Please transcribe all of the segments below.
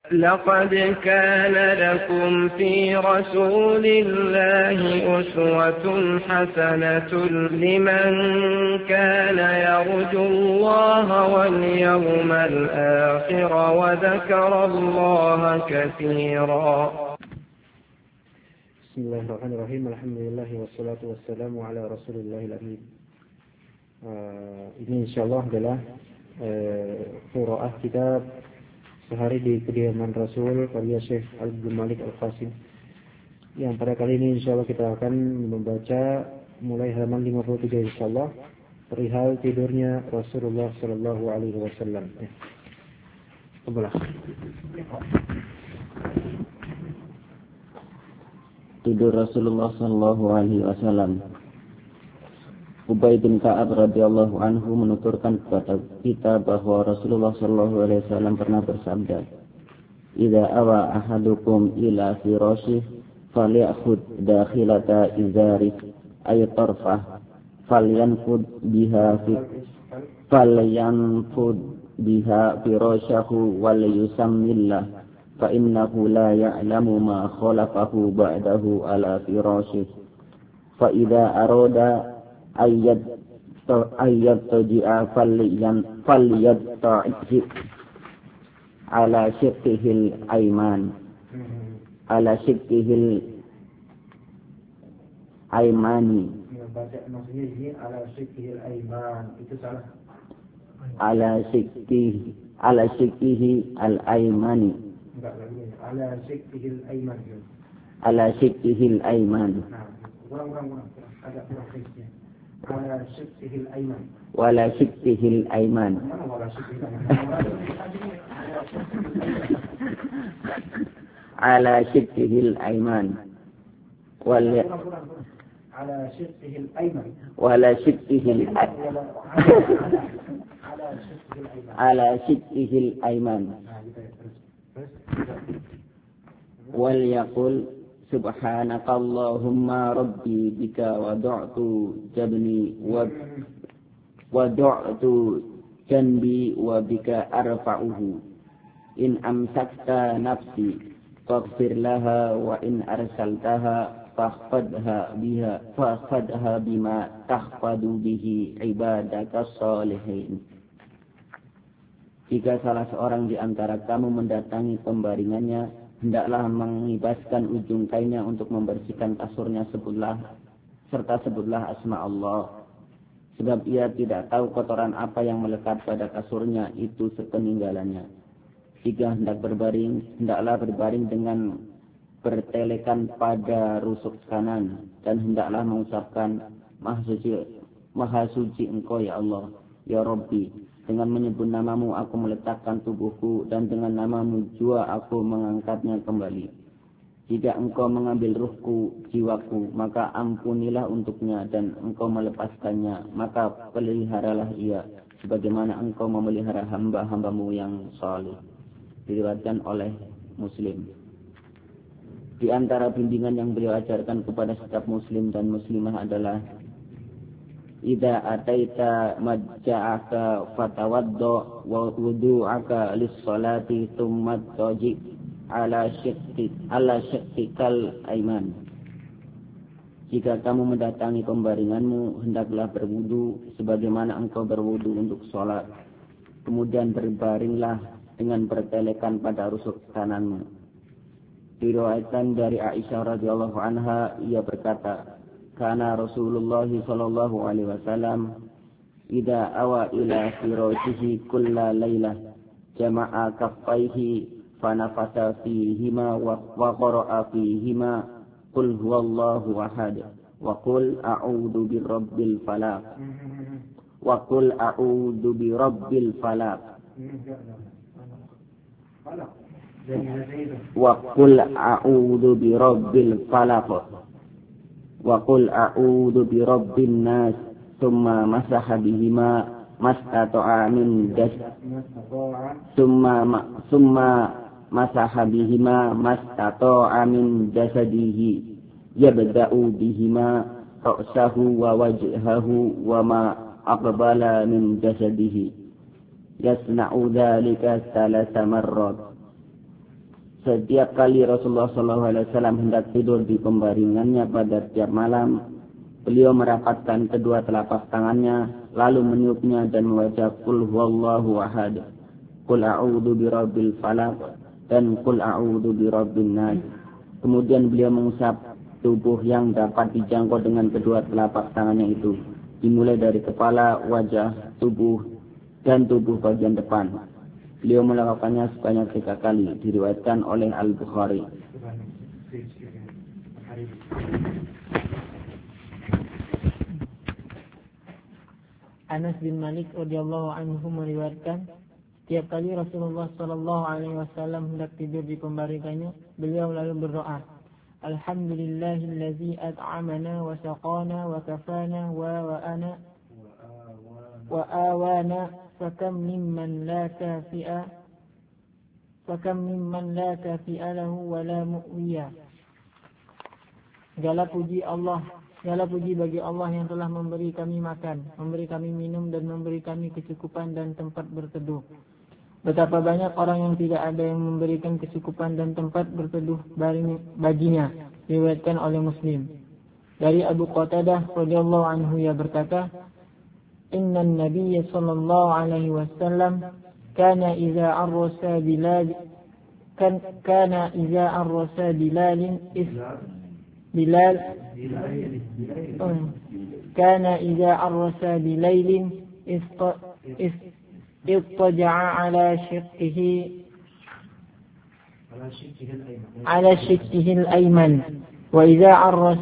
لقد كان لكم في رسول الله أسوة حسنة لمن كان يرجو الله واليوم الآخر وذكر الله كثيرا. بسم الله الرحمن الرحيم. الحمد لله والصلاة والسلام على رسول الله الأمين. Ini insyaallah adalah qiraah kitab Sehari di Kediaman Rasul karya Syekh Abdul Malik Al-Qasim. Yang pada kali ini insyaallah kita akan membaca mulai halaman 53 insyaallah perihal tidurnya Rasulullah sallallahu alaihi wasallam. Cobalah. Tidur Rasulullah sallallahu alaihi wasallam. Ubay bin Ka'ab radhiyallahu anhu menuturkan kepada kita bahwa Rasulullah sallallahu alaihi wasallam pernah bersabda, "Idza awa ahadukum ila firasyih falyakhud dakhilata izari ay tarfah falyanfud biha firasyahu wal yusammillah fa innahu la ya'lamu ma khalafahu ba'dahu ala firasyih fa idza arada ayat taji'a falyattaji ala shiqqihil ayman ala shiqqihil aymani baca maksudnya ini ala shiqqihil ayman itu salah ala shiqqihi al aymani enggak lagi ala shiqqihil ayman ala shiqqihil ayman kurang agak kurang fiksnya ala shiqqihil ayman wala shiqqihil ayman ala shiqqihil ayman wala ala shiqqihil ayman wala shiqqihil ala shiqqihil ayman wal yaqul Subhanakallahumma rabbi bika wada'tu jabni wada'tu janbi wa bika arfa'uhu in amsakta nafsi faghfir laha wa in arsaltaha fahfadha bima tahfadu bihi ibadakas salihin. Jika salah seorang di antara kamu mendatangi pembaringannya, hendaklah mengibaskan ujung kainnya untuk membersihkan kasurnya serta sebutlah asma Allah. Sebab ia tidak tahu kotoran apa yang melekat pada kasurnya itu sepeninggalannya. Jika hendak berbaring, hendaklah berbaring dengan bertelekan pada rusuk kanan. Dan hendaklah mengucapkan Maha suci Engkau ya Allah, ya Rabbi. Dengan menyebut namamu aku meletakkan tubuhku dan dengan namamu jua aku mengangkatnya kembali. Jika engkau mengambil ruhku, jiwaku, maka ampunilah untuknya dan engkau melepaskannya, maka peliharalah ia sebagaimana engkau memelihara hamba-hambamu yang saleh. Diriwayatkan oleh Muslim. Di antara bimbingan yang beliau ajarkan kepada setiap muslim dan muslimah adalah Idza ataita majja'aka fatawaddo wa wudu'aka lis-salati thumma taji ala syiqqikal ayman. Jika kamu mendatangi pembaringanmu, hendaklah berwudu sebagaimana engkau berwudu untuk salat. Kemudian berbaringlah dengan bertelekan pada rusuk kananmu. Diriwayatkan dari Aisyah radhiyallahu anha, ia berkata, Kana Rasulullah sallallahu alaihi wasallam idza awa ila firashihi kulla lailah jama'a kaffaihi fanafasa fihima wa qara'a fihima qul huwallahu ahad wa qul a'udzu birabbil falaq wa qul a'udzu birabbil falaq wa qul a'udzu birabbil falaq wa qul a'udzu birabbin nas thumma masaha bihima mastata'a min thumma masaha bihima mastata'a min jasadihi yabda'u bihima ra'sahu wa wajhahu wa ma aqbala min jasadihi yasna'u dhalika thalatha marrat. Setiap kali Rasulullah SAW hendak tidur di pembaringannya pada tiap malam, beliau merapatkan kedua telapak tangannya, lalu meniupnya dan membaca Qul huwallahu ahad, Qul a'udzu birabbil falaq, dan Qul a'udzu birabbin nas. Kemudian beliau mengusap tubuh yang dapat dijangkau dengan kedua telapak tangannya itu, dimulai dari kepala, wajah, tubuh, dan tubuh bagian depan. Beliau melakukannya sebanyak 3 kali, diriwayatkan oleh Al-Bukhari. Anas bin Malik radhiyallahu anhu meriwayatkan, setiap kali Rasulullah sallallahu alaihi wasallam hendak tidur di pembaringannya, beliau lalu berdoa, Alhamdulillahillazi at'amana wa saqana wa kafana wa awana fakam mimman la kafi'a lahu wa la mu'wiya. Segala puji bagi Allah yang telah memberi kami makan, memberi kami minum, dan memberi kami kecukupan dan tempat berteduh. Betapa banyak orang yang tidak ada yang memberikan kecukupan dan tempat berteduh baginya. Diriwayatkan oleh Muslim. Dari Abu Qatadah radhiyallahu anhu, ia berkata, Inna Nabiyya sallallahu alaihi wasallam kana idza arrasa Bilal اضطجع على شقه الأيمن وإذا عرس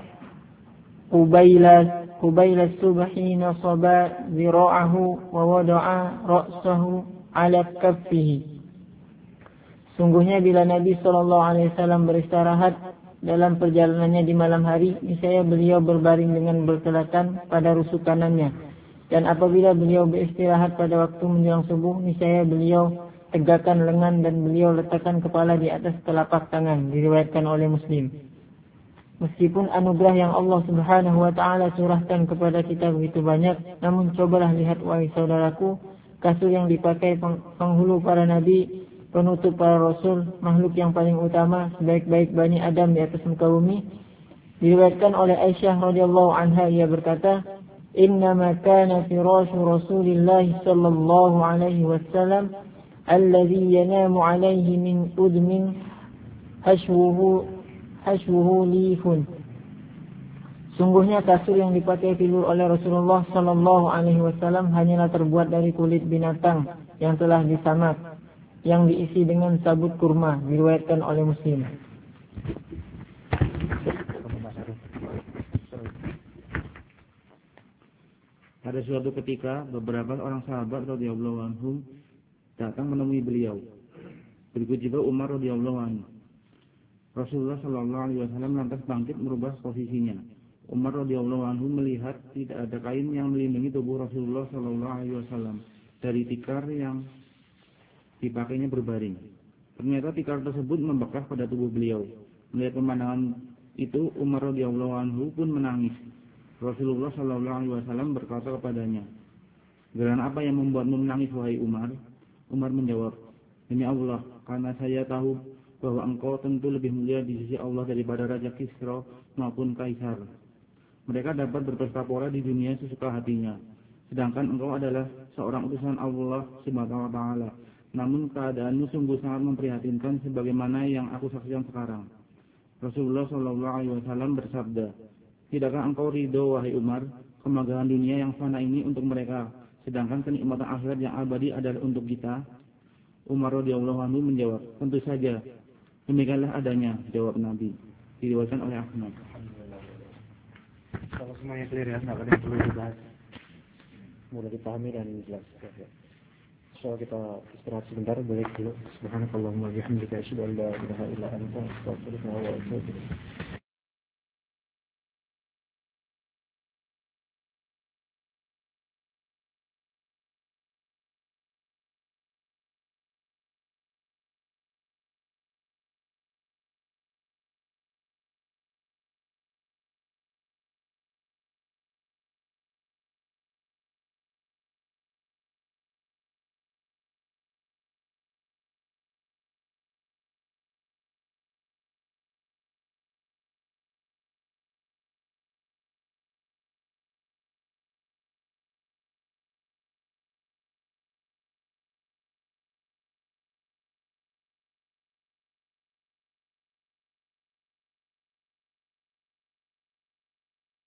قبيل الصبح نصب ذراعه ووضع رأسه على كفه. Sungguhnya bila Nabi SAW beristirahat dalam perjalanannya di malam hari, niscaya beliau berbaring dengan bertelakan pada rusuk kanannya. Dan apabila beliau beristirahat pada waktu menjelang subuh, niscaya beliau tegakkan lengan dan beliau letakkan kepala di atas telapak tangan. Diriwayatkan oleh Muslim. Meskipun anugerah yang Allah Subhanahu wa taala curahkan kepada kita begitu banyak, namun cobalah lihat wahai saudaraku, kasur yang dipakai penghulu para nabi, penutup para rasul, makhluk yang paling utama, sebaik-baik Bani Adam di atas muka bumi. Diriwayatkan oleh Aisyah radhiyallahu anha, ia berkata, Innama kana firashu Rasulillah sallallahu alaihi wasallam alladhi yanamu alaihi min udmin hashwuhu lifun. Sungguhnya kasur yang dipakai tidur oleh Rasulullah sallallahu alaihi wasallam hanyalah terbuat dari kulit binatang yang telah disamak, yang diisi dengan sabut kurma. Diriwayatkan oleh Muslim. Pada suatu ketika beberapa orang sahabat radhiyallahu anhum datang menemui beliau. Berikut juga Umar radhiyallahu anhu. Rasulullah sallallahu alaihi wasallam lantas bangkit merubah posisinya. Umar radhiyallahu anhu melihat tidak ada kain yang melindungi tubuh Rasulullah sallallahu alaihi wasallam dari tikar yang dipakainya berbaring. Ternyata tikar tersebut membekas pada tubuh beliau. Melihat pemandangan itu, Umar radhiyallahu anhu pun menangis. Rasulullah sallallahu alaihi wasallam berkata kepadanya, "Geran apa yang membuatmu menangis wahai Umar?" Umar menjawab, "Demi Allah, karena saya tahu bahwa engkau tentu lebih mulia di sisi Allah daripada Raja Kisra maupun Kaisar. Mereka dapat berpesta pora di dunia sesuka hatinya, sedangkan engkau adalah seorang utusan Allah Subhanahu wa taala. Namun keadaanmu sungguh sangat memprihatinkan sebagaimana yang aku saksikan sekarang." Rasulullah sallallahu alaihi wasallam bersabda, "Tidakkah engkau ridho wahai Umar, kemegahan dunia yang fana ini untuk mereka, sedangkan kenikmatan akhirat yang abadi adalah untuk kita?" Umar radhiyallahu anhu menjawab, "Tentu saja, demikianlah adanya," jawab Nabi. Diriwayatkan oleh Ahmad. Kalau semuanya clear ya, nggak ada yang perlu dibahas, Mudah dipahami dan jelas. So kita istirahat sebentar, balik dulu. Subhanakallahumma wa bihamdika asyhadu an la ilaha illa anta astaghfiruka wa atubu ilaik.